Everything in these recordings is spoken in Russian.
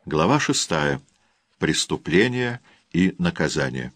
Глава 6. Преступление и наказание.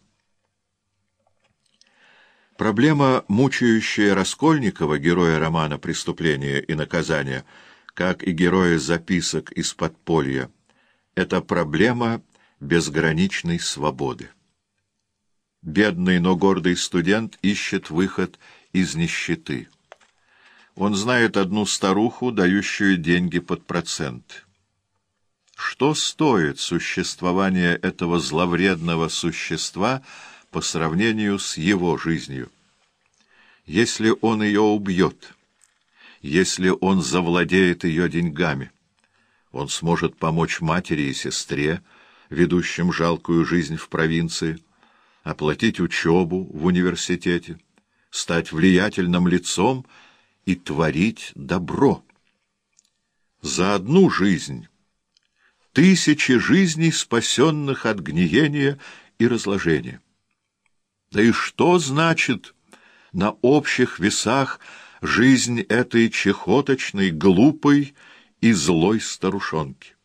Проблема, мучающая Раскольникова, героя романа «Преступление и наказание», как и героя записок из подполья, это проблема безграничной свободы. Бедный, но гордый студент ищет выход из нищеты. Он знает одну старуху, дающую деньги под процент. Что стоит существование этого зловредного существа по сравнению с его жизнью? Если он ее убьет, если он завладеет ее деньгами, он сможет помочь матери и сестре, ведущим жалкую жизнь в провинции, оплатить учебу в университете, стать влиятельным лицом и творить добро. За одну жизнь тысячи жизней, спасенных от гниения и разложения. Да и что значит на общих весах жизнь этой чехоточной, глупой и злой старушонки?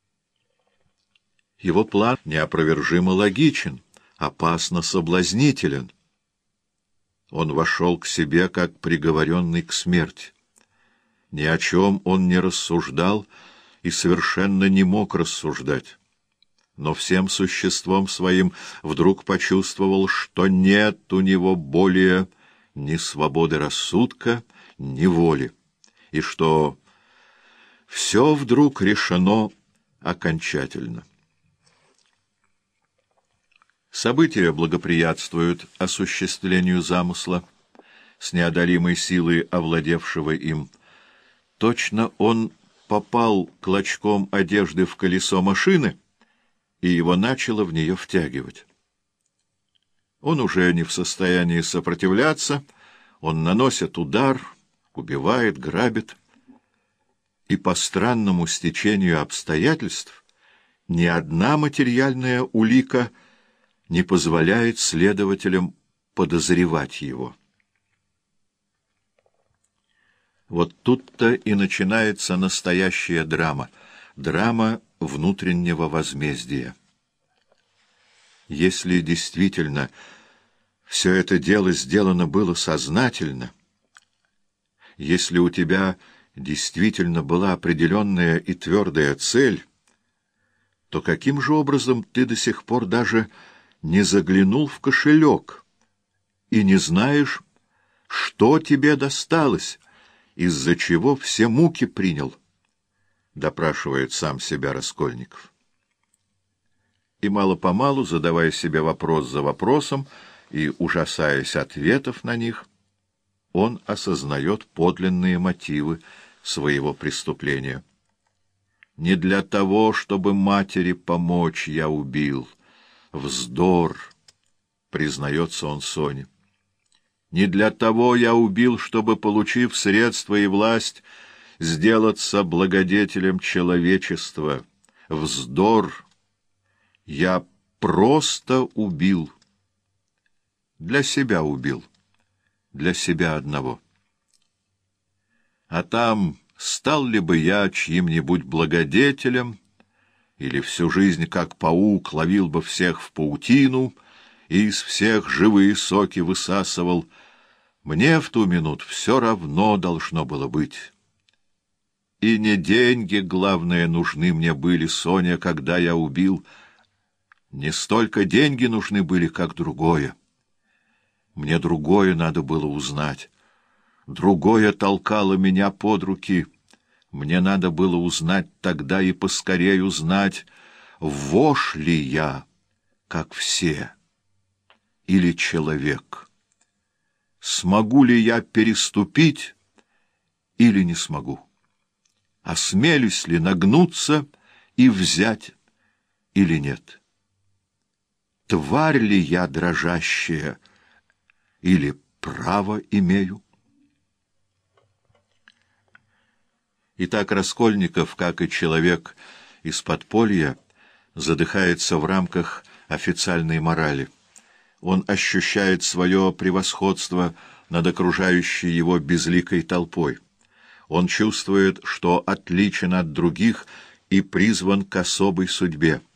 Его план неопровержимо логичен, опасно соблазнителен. Он вошел к себе, как приговоренный к смерти. Ни о чем он не рассуждал и совершенно не мог рассуждать. Но всем существом своим вдруг почувствовал, что нет у него более ни свободы рассудка, ни воли, и что все вдруг решено окончательно. События благоприятствуют осуществлению замысла с неодолимой силой овладевшего им. Точно он попал клочком одежды в колесо машины, и его начало в нее втягивать. Он уже не в состоянии сопротивляться, он наносит удар, убивает, грабит, и по странному стечению обстоятельств ни одна материальная улика не позволяет следователям подозревать его. Вот тут-то и начинается настоящая драма, драма внутреннего возмездия. Если действительно все это дело сделано было сознательно, если у тебя действительно была определенная и твердая цель, то каким же образом ты до сих пор даже не заглянул в кошелек и не знаешь, что тебе досталось, из-за чего все муки принял? Допрашивает сам себя Раскольников. И мало-помалу, задавая себе вопрос за вопросом и ужасаясь ответов на них, он осознает подлинные мотивы своего преступления. «Не для того, чтобы матери помочь, я убил. Вздор!» — признается он Соне. «Не для того я убил, чтобы, получив средства и власть, сделаться благодетелем человечества. Вздор! Я просто убил. Для себя убил. Для себя одного. А там стал ли бы я чьим-нибудь благодетелем, или всю жизнь, как паук, ловил бы всех в паутину и из всех живые соки высасывал, мне в ту минуту все равно должно было быть. И не деньги, главное, нужны мне были, Соня, когда я убил. Не столько деньги нужны были, как другое. Мне другое надо было узнать. Другое толкало меня под руки. Мне надо было узнать тогда и поскорее узнать, вошь ли я, как все, или человек. Смогу ли я переступить или не смогу? Осмелюсь ли нагнуться и взять или нет? Тварь ли я дрожащая или право имею? Итак, Раскольников, как и человек из подполья, задыхается в рамках официальной морали. Он ощущает свое превосходство над окружающей его безликой толпой. Он чувствует, что отличен от других и призван к особой судьбе.